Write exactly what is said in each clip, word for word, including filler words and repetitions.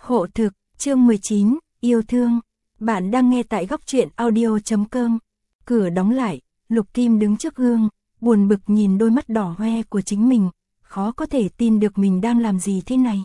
Hộ thực, chương mười chín, yêu thương. Bạn đang nghe tại góc truyện audio chấm com. Cửa đóng lại, Lục Kim đứng trước gương, buồn bực nhìn đôi mắt đỏ hoe của chính mình, khó có thể tin được mình đang làm gì thế này.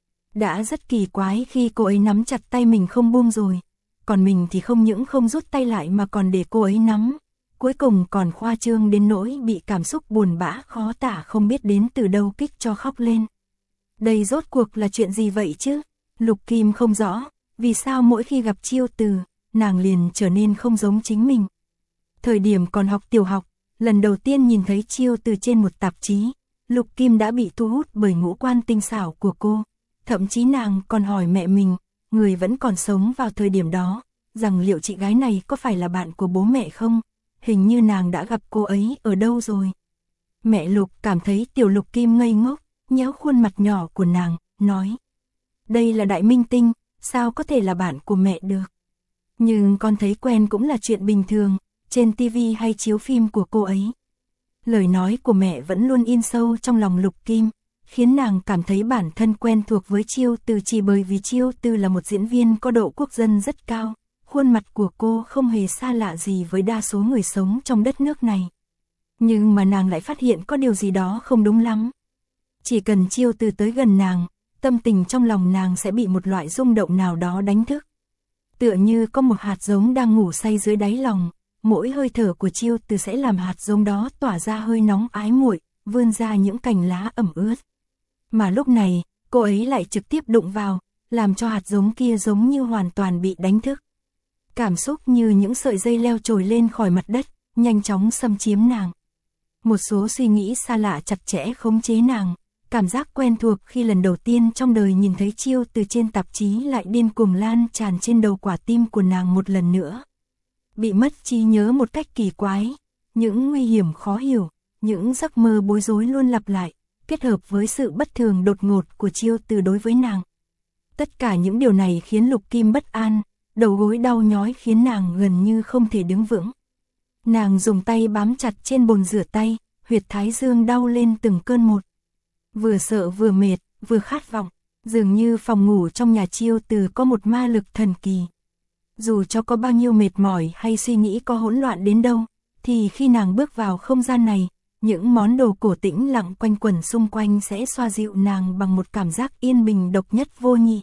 Đã rất kỳ quái khi cô ấy nắm chặt tay mình không buông rồi, còn mình thì không những không rút tay lại mà còn để cô ấy nắm, cuối cùng còn khoa trương đến nỗi bị cảm xúc buồn bã khó tả không biết đến từ đâu kích cho khóc lên. Đây rốt cuộc là chuyện gì vậy chứ? Lục Kim không rõ, vì sao mỗi khi gặp Chiêu Từ, nàng liền trở nên không giống chính mình. Thời điểm còn học tiểu học, lần đầu tiên nhìn thấy Chiêu Từ trên một tạp chí, Lục Kim đã bị thu hút bởi ngũ quan tinh xảo của cô. Thậm chí nàng còn hỏi mẹ mình, người vẫn còn sống vào thời điểm đó, rằng liệu chị gái này có phải là bạn của bố mẹ không? Hình như nàng đã gặp cô ấy ở đâu rồi. Mẹ Lục cảm thấy tiểu Lục Kim ngây ngốc, nhéo khuôn mặt nhỏ của nàng, nói: đây là đại minh tinh, sao có thể là bạn của mẹ được? Nhưng con thấy quen cũng là chuyện bình thường, trên tivi hay chiếu phim của cô ấy. Lời nói của mẹ vẫn luôn in sâu trong lòng Lục Kim, khiến nàng cảm thấy bản thân quen thuộc với Chiêu Từ chỉ bởi vì Chiêu Từ là một diễn viên có độ quốc dân rất cao, khuôn mặt của cô không hề xa lạ gì với đa số người sống trong đất nước này. Nhưng mà nàng lại phát hiện có điều gì đó không đúng lắm. Chỉ cần Chiêu Từ tới gần nàng, tâm tình trong lòng nàng sẽ bị một loại rung động nào đó đánh thức. Tựa như có một hạt giống đang ngủ say dưới đáy lòng, mỗi hơi thở của Chiêu Từ sẽ làm hạt giống đó tỏa ra hơi nóng ái muội, vươn ra những cành lá ẩm ướt. Mà lúc này, cô ấy lại trực tiếp đụng vào, làm cho hạt giống kia giống như hoàn toàn bị đánh thức. Cảm xúc như những sợi dây leo trồi lên khỏi mặt đất, nhanh chóng xâm chiếm nàng. Một số suy nghĩ xa lạ chặt chẽ khống chế nàng. Cảm giác quen thuộc khi lần đầu tiên trong đời nhìn thấy Chiêu Từ trên tạp chí lại điên cuồng lan tràn trên đầu quả tim của nàng một lần nữa. Bị mất trí nhớ một cách kỳ quái, những nguy hiểm khó hiểu, những giấc mơ bối rối luôn lặp lại, kết hợp với sự bất thường đột ngột của Chiêu Từ đối với nàng. Tất cả những điều này khiến Lục Kim bất an, đầu gối đau nhói khiến nàng gần như không thể đứng vững. Nàng dùng tay bám chặt trên bồn rửa tay, huyệt thái dương đau lên từng cơn một. Vừa sợ vừa mệt, vừa khát vọng, dường như phòng ngủ trong nhà Chiêu Từ có một ma lực thần kỳ. Dù cho có bao nhiêu mệt mỏi hay suy nghĩ có hỗn loạn đến đâu, thì khi nàng bước vào không gian này, những món đồ cổ tĩnh lặng quanh quẩn xung quanh sẽ xoa dịu nàng bằng một cảm giác yên bình độc nhất vô nhị.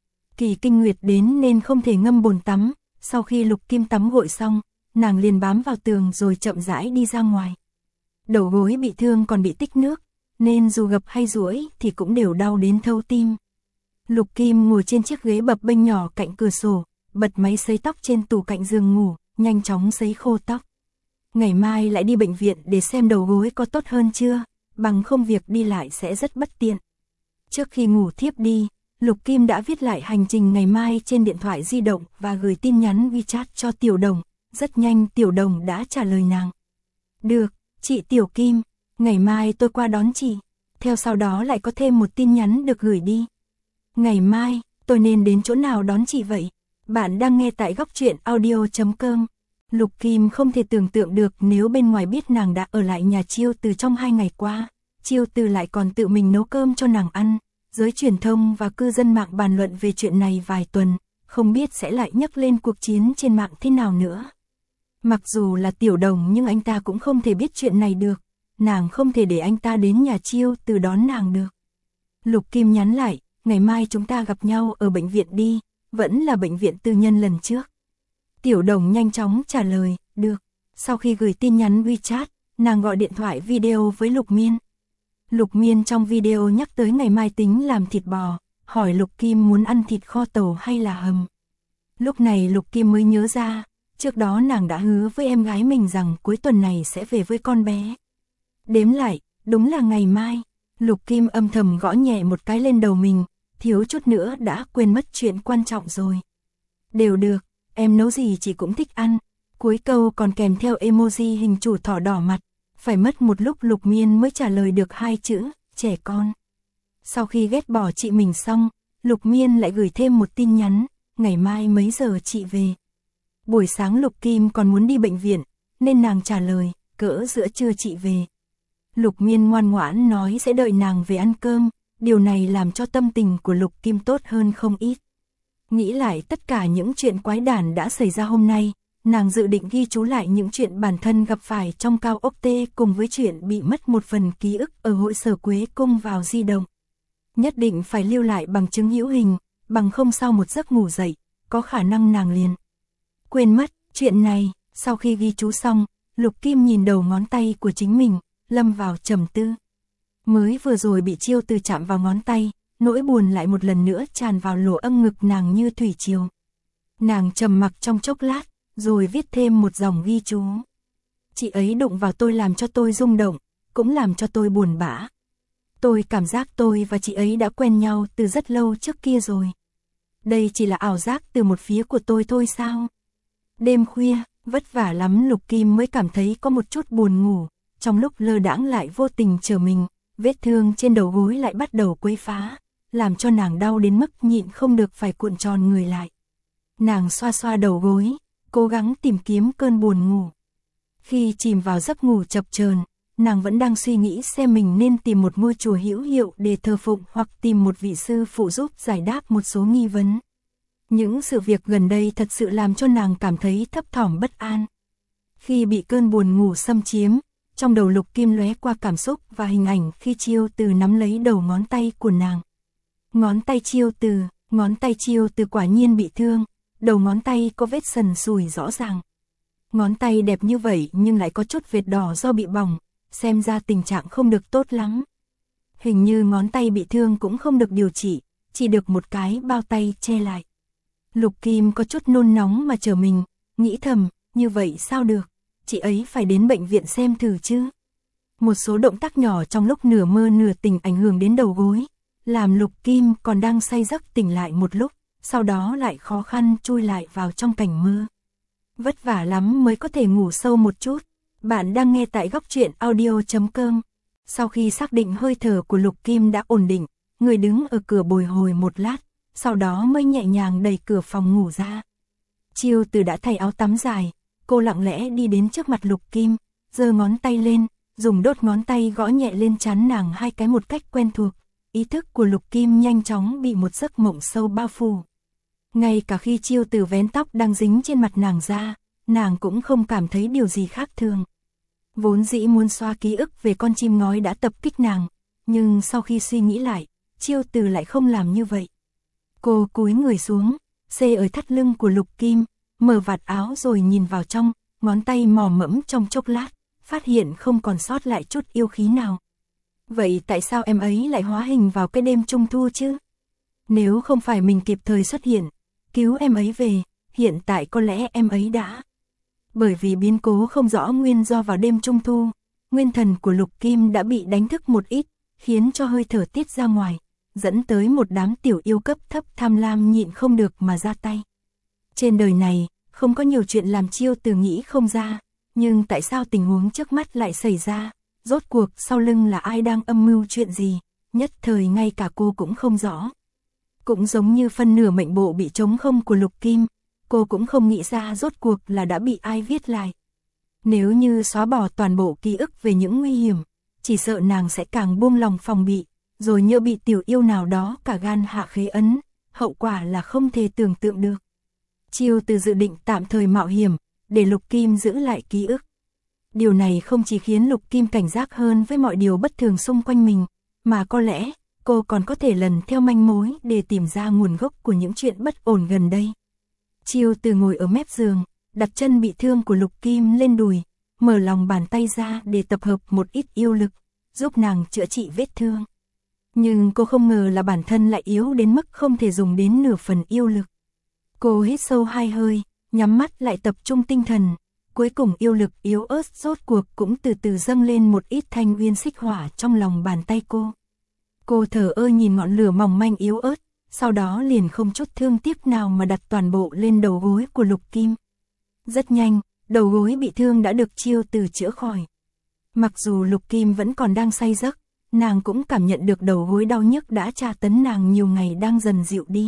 Kỳ kinh nguyệt đến nên không thể ngâm bồn tắm, sau khi Lục Kim tắm gội xong, nàng liền bám vào tường rồi chậm rãi đi ra ngoài. Đầu gối bị thương còn bị tích nước, nên dù gập hay duỗi thì cũng đều đau đến thấu tim. Lục Kim ngồi trên chiếc ghế bập bênh nhỏ cạnh cửa sổ, bật máy sấy tóc trên tủ cạnh giường ngủ, nhanh chóng sấy khô tóc. Ngày mai lại đi bệnh viện để xem đầu gối có tốt hơn chưa, bằng không việc đi lại sẽ rất bất tiện. Trước khi ngủ thiếp đi, Lục Kim đã viết lại hành trình ngày mai trên điện thoại di động và gửi tin nhắn WeChat cho Tiểu Đồng. Rất nhanh Tiểu Đồng đã trả lời nàng: được, chị Tiểu Kim, ngày mai tôi qua đón chị. Theo sau đó lại có thêm một tin nhắn được gửi đi: ngày mai, tôi nên đến chỗ nào đón chị vậy? Bạn đang nghe tại góc truyện audio chấm com. Lục Kim không thể tưởng tượng được nếu bên ngoài biết nàng đã ở lại nhà Chiêu Từ trong hai ngày qua, Chiêu Từ lại còn tự mình nấu cơm cho nàng ăn. Giới truyền thông và cư dân mạng bàn luận về chuyện này vài tuần, không biết sẽ lại nhắc lên cuộc chiến trên mạng thế nào nữa. Mặc dù là Tiểu Đồng nhưng anh ta cũng không thể biết chuyện này được. Nàng không thể để anh ta đến nhà Chiêu Từ đón nàng được. Lục Kim nhắn lại: ngày mai chúng ta gặp nhau ở bệnh viện đi, vẫn là bệnh viện tư nhân lần trước. Tiểu Đồng nhanh chóng trả lời: được. Sau khi gửi tin nhắn WeChat, nàng gọi điện thoại video với Lục Miên. Lục Miên trong video nhắc tới ngày mai tính làm thịt bò, hỏi Lục Kim muốn ăn thịt kho tàu hay là hầm. Lúc này Lục Kim mới nhớ ra, trước đó nàng đã hứa với em gái mình rằng cuối tuần này sẽ về với con bé. Đếm lại, đúng là ngày mai. Lục Kim âm thầm gõ nhẹ một cái lên đầu mình, thiếu chút nữa đã quên mất chuyện quan trọng rồi. Đều được, em nấu gì chị cũng thích ăn. Cuối câu còn kèm theo emoji hình chủ thỏ đỏ mặt. Phải mất một lúc Lục Miên mới trả lời được hai chữ, trẻ con. Sau khi ghét bỏ chị mình xong, Lục Miên lại gửi thêm một tin nhắn: ngày mai mấy giờ chị về? Buổi sáng Lục Kim còn muốn đi bệnh viện, nên nàng trả lời: cỡ giữa trưa chị về. Lục Miên ngoan ngoãn nói sẽ đợi nàng về ăn cơm, điều này làm cho tâm tình của Lục Kim tốt hơn không ít. Nghĩ lại tất cả những chuyện quái đản đã xảy ra hôm nay, nàng dự định ghi chú lại những chuyện bản thân gặp phải trong cao ốc T cùng với chuyện bị mất một phần ký ức ở hội sở Quế Cung vào di động. Nhất định phải lưu lại bằng chứng hữu hình, bằng không sau một giấc ngủ dậy, có khả năng nàng liền quên mất chuyện này. Sau khi ghi chú xong, Lục Kim nhìn đầu ngón tay của chính mình, lâm vào trầm tư. Mới vừa rồi bị Chiêu Từ chạm vào ngón tay, nỗi buồn lại một lần nữa tràn vào lỗ âm ngực nàng như thủy triều. Nàng trầm mặc trong chốc lát, rồi viết thêm một dòng ghi chú. Chị ấy đụng vào tôi làm cho tôi rung động, cũng làm cho tôi buồn bã. Tôi cảm giác tôi và chị ấy đã quen nhau từ rất lâu trước kia rồi. Đây chỉ là ảo giác từ một phía của tôi thôi sao? Đêm khuya, vất vả lắm Lục Kim mới cảm thấy có một chút buồn ngủ, trong lúc lơ đãng lại vô tình trở mình, vết thương trên đầu gối lại bắt đầu quấy phá, làm cho nàng đau đến mức nhịn không được phải cuộn tròn người lại. Nàng xoa xoa đầu gối, cố gắng tìm kiếm cơn buồn ngủ. Khi chìm vào giấc ngủ chập chờn, nàng vẫn đang suy nghĩ xem mình nên tìm một ngôi chùa hữu hiệu để thờ phụng hoặc tìm một vị sư phụ giúp giải đáp một số nghi vấn. Những sự việc gần đây thật sự làm cho nàng cảm thấy thấp thỏm bất an. Khi bị cơn buồn ngủ xâm chiếm, trong đầu Lục Kim lóe qua cảm xúc và hình ảnh khi Chiêu Từ nắm lấy đầu ngón tay của nàng. Ngón tay Chiêu Từ, ngón tay Chiêu Từ quả nhiên bị thương, đầu ngón tay có vết sần sùi rõ ràng. Ngón tay đẹp như vậy nhưng lại có chút vệt đỏ do bị bỏng, xem ra tình trạng không được tốt lắm. Hình như ngón tay bị thương cũng không được điều trị, chỉ được một cái bao tay che lại. Lục Kim có chút nôn nóng mà chờ mình, nghĩ thầm, như vậy sao được, chị ấy phải đến bệnh viện xem thử chứ. Một số động tác nhỏ trong lúc nửa mơ nửa tỉnh ảnh hưởng đến đầu gối, làm Lục Kim còn đang say giấc tỉnh lại một lúc, sau đó lại khó khăn chui lại vào trong cảnh mơ. Vất vả lắm mới có thể ngủ sâu một chút. Bạn đang nghe tại góc truyện audio chấm com. Sau khi xác định hơi thở của Lục Kim đã ổn định, người đứng ở cửa bồi hồi một lát, sau đó mới nhẹ nhàng đẩy cửa phòng ngủ ra. Chiêu Từ đã thay áo tắm dài, cô lặng lẽ đi đến trước mặt Lục Kim, giơ ngón tay lên, dùng đốt ngón tay gõ nhẹ lên trán nàng hai cái một cách quen thuộc. Ý thức của Lục Kim nhanh chóng bị một giấc mộng sâu bao phủ. Ngay cả khi Chiêu Từ vén tóc đang dính trên mặt nàng ra, nàng cũng không cảm thấy điều gì khác thường. Vốn dĩ muốn xóa ký ức về con chim ngói đã tập kích nàng, nhưng sau khi suy nghĩ lại, Chiêu Từ lại không làm như vậy. Cô cúi người xuống, xê ở thắt lưng của Lục Kim, mở vạt áo rồi nhìn vào trong, ngón tay mò mẫm trong chốc lát, phát hiện không còn sót lại chút yêu khí nào. Vậy tại sao em ấy lại hóa hình vào cái đêm trung thu chứ? Nếu không phải mình kịp thời xuất hiện, cứu em ấy về, hiện tại có lẽ em ấy đã... Bởi vì biến cố không rõ nguyên do vào đêm trung thu, nguyên thần của Lục Kim đã bị đánh thức một ít, khiến cho hơi thở tiết ra ngoài, dẫn tới một đám tiểu yêu cấp thấp tham lam nhịn không được mà ra tay. Trên đời này, không có nhiều chuyện làm Chiêu Từ nghĩ không ra, nhưng tại sao tình huống trước mắt lại xảy ra, rốt cuộc sau lưng là ai đang âm mưu chuyện gì, nhất thời ngay cả cô cũng không rõ. Cũng giống như phân nửa mệnh bộ bị trống không của Lục Kim, cô cũng không nghĩ ra rốt cuộc là đã bị ai viết lại. Nếu như xóa bỏ toàn bộ ký ức về những nguy hiểm, chỉ sợ nàng sẽ càng buông lòng phòng bị, rồi nhỡ bị tiểu yêu nào đó cả gan hạ khế ấn, hậu quả là không thể tưởng tượng được. Chiêu Từ dự định tạm thời mạo hiểm, để Lục Kim giữ lại ký ức. Điều này không chỉ khiến Lục Kim cảnh giác hơn với mọi điều bất thường xung quanh mình, mà có lẽ cô còn có thể lần theo manh mối để tìm ra nguồn gốc của những chuyện bất ổn gần đây. Chiêu Từ ngồi ở mép giường, đặt chân bị thương của Lục Kim lên đùi, mở lòng bàn tay ra để tập hợp một ít yêu lực, giúp nàng chữa trị vết thương. Nhưng cô không ngờ là bản thân lại yếu đến mức không thể dùng đến nửa phần yêu lực. Cô hít sâu hai hơi, nhắm mắt lại tập trung tinh thần, cuối cùng yêu lực yếu ớt rốt cuộc cũng từ từ dâng lên một ít thanh uyên xích hỏa trong lòng bàn tay cô. Cô thở ơ nhìn ngọn lửa mỏng manh yếu ớt, sau đó liền không chút thương tiếc nào mà đặt toàn bộ lên đầu gối của Lục Kim. Rất nhanh, đầu gối bị thương đã được Chiêu Từ chữa khỏi. Mặc dù Lục Kim vẫn còn đang say giấc, nàng cũng cảm nhận được đầu gối đau nhức đã tra tấn nàng nhiều ngày đang dần dịu đi.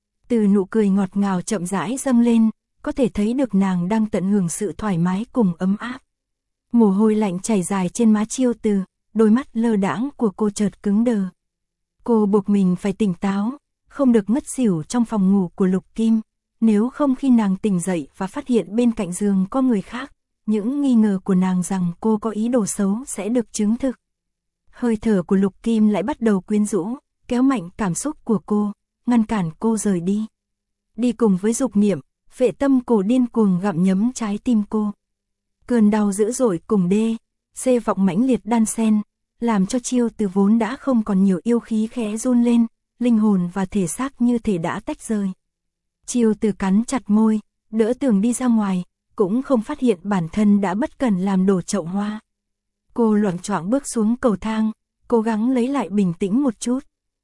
Từ nụ cười ngọt ngào chậm rãi dâng lên, có thể thấy được nàng đang tận hưởng sự thoải mái cùng ấm áp. Mồ hôi lạnh chảy dài trên má Chiêu Từ, đôi mắt lơ đãng của cô chợt cứng đờ. Cô buộc mình phải tỉnh táo, không được ngất xỉu trong phòng ngủ của Lục Kim, nếu không khi nàng tỉnh dậy và phát hiện bên cạnh giường có người khác, những nghi ngờ của nàng rằng cô có ý đồ xấu sẽ được chứng thực. Hơi thở của Lục Kim lại bắt đầu quyến rũ, kéo mạnh cảm xúc của cô, ngăn cản cô rời đi. Đi cùng với dục niệm, phệ tâm cổ điên cuồng gặm nhấm trái tim cô. Cơn đau dữ dội cùng đê, xê vọng mãnh liệt đan xen, làm cho Chiêu Từ vốn đã không còn nhiều yêu khí khẽ run lên, linh hồn và thể xác như thể đã tách rời. Chiêu Từ cắn chặt môi, đỡ tường đi ra ngoài, cũng không phát hiện bản thân đã bất cẩn làm đổ chậu hoa. Cô loạng choạng bước xuống cầu thang, cố gắng lấy lại bình tĩnh một chút.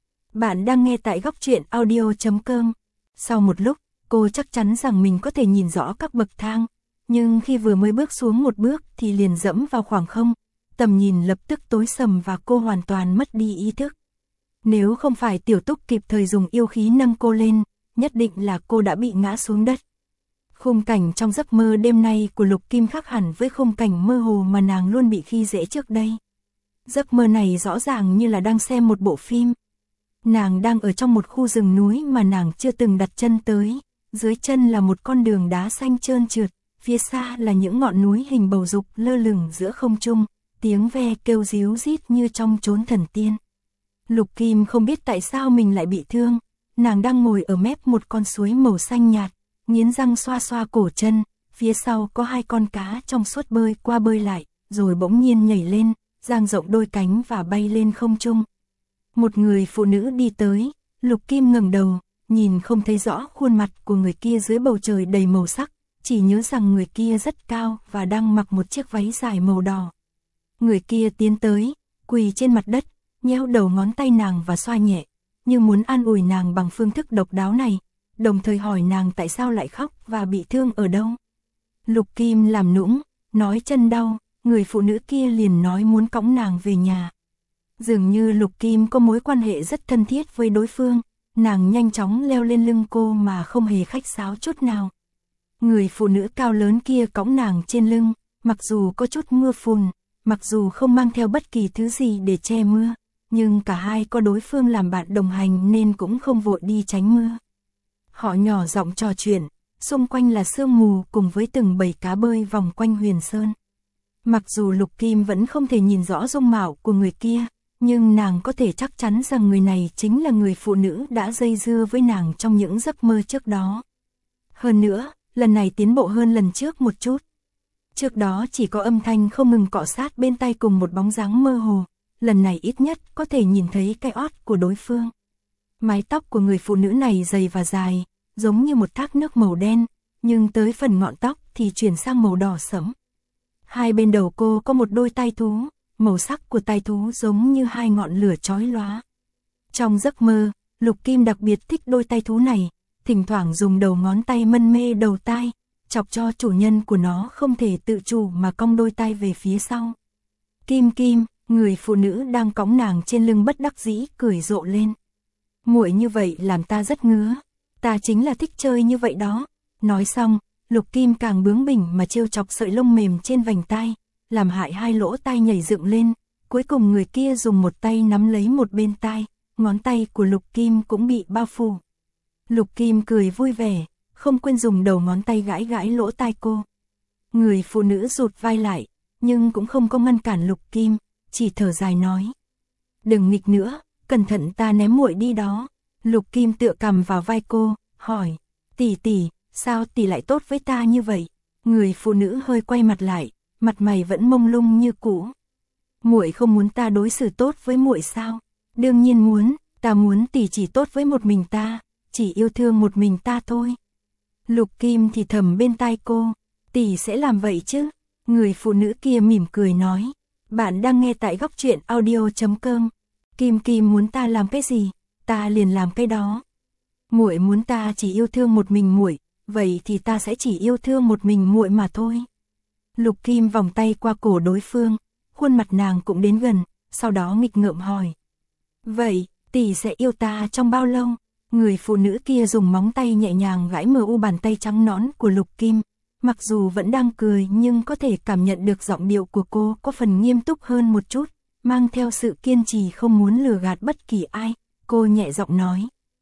Bạn đang nghe tại góc truyện audio chấm com. Sau một lúc, cô chắc chắn rằng mình có thể nhìn rõ các bậc thang, nhưng khi vừa mới bước xuống một bước thì liền dẫm vào khoảng không, tầm nhìn lập tức tối sầm và cô hoàn toàn mất đi ý thức. Nếu không phải Tiểu Túc kịp thời dùng yêu khí nâng cô lên, nhất định là cô đã bị ngã xuống đất. Khung cảnh trong giấc mơ đêm nay của Lục Kim khác hẳn với khung cảnh mơ hồ mà nàng luôn bị khi dễ trước đây. Giấc mơ này rõ ràng như là đang xem một bộ phim. Nàng đang ở trong một khu rừng núi mà nàng chưa từng đặt chân tới, dưới chân là một con đường đá xanh trơn trượt, phía xa là những ngọn núi hình bầu dục lơ lửng giữa không trung, tiếng ve kêu ríu rít như trong chốn thần tiên. Lục Kim không biết tại sao mình lại bị thương, nàng đang ngồi ở mép một con suối màu xanh nhạt, nghiến răng xoa xoa cổ chân, phía sau có hai con cá trong suốt bơi qua bơi lại, rồi bỗng nhiên nhảy lên, dang rộng đôi cánh và bay lên không trung. Một người phụ nữ đi tới, Lục Kim ngẩng đầu, nhìn không thấy rõ khuôn mặt của người kia dưới bầu trời đầy màu sắc, chỉ nhớ rằng người kia rất cao và đang mặc một chiếc váy dài màu đỏ. Người kia tiến tới, quỳ trên mặt đất, nhéo đầu ngón tay nàng và xoa nhẹ, như muốn an ủi nàng bằng phương thức độc đáo này, đồng thời hỏi nàng tại sao lại khóc và bị thương ở đâu. Lục Kim làm nũng, nói chân đau, người phụ nữ kia liền nói muốn cõng nàng về nhà. Dường như Lục Kim có mối quan hệ rất thân thiết với đối phương, nàng nhanh chóng leo lên lưng cô mà không hề khách sáo chút nào. Người phụ nữ cao lớn kia cõng nàng trên lưng, mặc dù có chút mưa phùn, mặc dù không mang theo bất kỳ thứ gì để che mưa, nhưng cả hai có đối phương làm bạn đồng hành nên cũng không vội đi tránh mưa. Họ nhỏ giọng trò chuyện, xung quanh là sương mù cùng với từng bầy cá bơi vòng quanh Huyền Sơn. Mặc dù Lục Kim vẫn không thể nhìn rõ dung mạo của người kia, nhưng nàng có thể chắc chắn rằng người này chính là người phụ nữ đã dây dưa với nàng trong những giấc mơ trước đó. Hơn nữa, lần này tiến bộ hơn lần trước một chút. Trước đó chỉ có âm thanh không ngừng cọ sát bên tai cùng một bóng dáng mơ hồ, lần này ít nhất có thể nhìn thấy cái ót của đối phương. Mái tóc của người phụ nữ này dày và dài, giống như một thác nước màu đen, nhưng tới phần ngọn tóc thì chuyển sang màu đỏ sẫm. Hai bên đầu cô có một đôi tai thú, màu sắc của tai thú giống như hai ngọn lửa chói lóa. Trong giấc mơ, Lục Kim đặc biệt thích đôi tai thú này, thỉnh thoảng dùng đầu ngón tay mân mê đầu tai, chọc cho chủ nhân của nó không thể tự chủ mà cong đôi tai về phía sau. Kim Kim, người phụ nữ đang cõng nàng trên lưng bất đắc dĩ cười rộ lên. Muội như vậy làm ta rất ngứa, ta chính là thích chơi như vậy đó. Nói xong, Lục Kim càng bướng bỉnh mà trêu chọc sợi lông mềm trên vành tai, làm hại hai lỗ tai nhảy dựng lên, cuối cùng người kia dùng một tay nắm lấy một bên tai, ngón tay của Lục Kim cũng bị bao phủ. Lục Kim cười vui vẻ, không quên dùng đầu ngón tay gãi gãi lỗ tai cô. Người phụ nữ rụt vai lại, nhưng cũng không có ngăn cản Lục Kim, chỉ thở dài nói: "Đừng nghịch nữa, cẩn thận ta ném muội đi đó." Lục Kim tựa cằm vào vai cô, hỏi: "Tỷ tỷ, sao tỷ lại tốt với ta như vậy?" Người phụ nữ hơi quay mặt lại, mặt mày vẫn mông lung như cũ. "Muội không muốn ta đối xử tốt với muội sao?" "Đương nhiên muốn, ta muốn tỷ chỉ tốt với một mình ta, chỉ yêu thương một mình ta thôi." Lục Kim thì thầm bên tai cô: "Tỷ sẽ làm vậy chứ?" Người phụ nữ kia mỉm cười nói: "Bạn đang nghe tại góc truyện audio chấm com. Kim Kim muốn ta làm cái gì, ta liền làm cái đó. Muội muốn ta chỉ yêu thương một mình muội, vậy thì ta sẽ chỉ yêu thương một mình muội mà thôi." Lục Kim vòng tay qua cổ đối phương, khuôn mặt nàng cũng đến gần, sau đó nghịch ngợm hỏi: "Vậy, tỷ sẽ yêu ta trong bao lâu?" Người phụ nữ kia dùng móng tay nhẹ nhàng gãi mờ u bàn tay trắng nõn của Lục Kim, mặc dù vẫn đang cười nhưng có thể cảm nhận được giọng điệu của cô có phần nghiêm túc hơn một chút, mang theo sự kiên trì không muốn lừa gạt bất kỳ ai. Cô nhẹ giọng nói: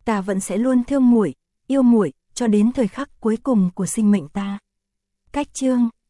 ta vẫn sẽ luôn thương muội, yêu muội cho đến thời khắc cuối cùng của sinh mệnh ta. Cách chương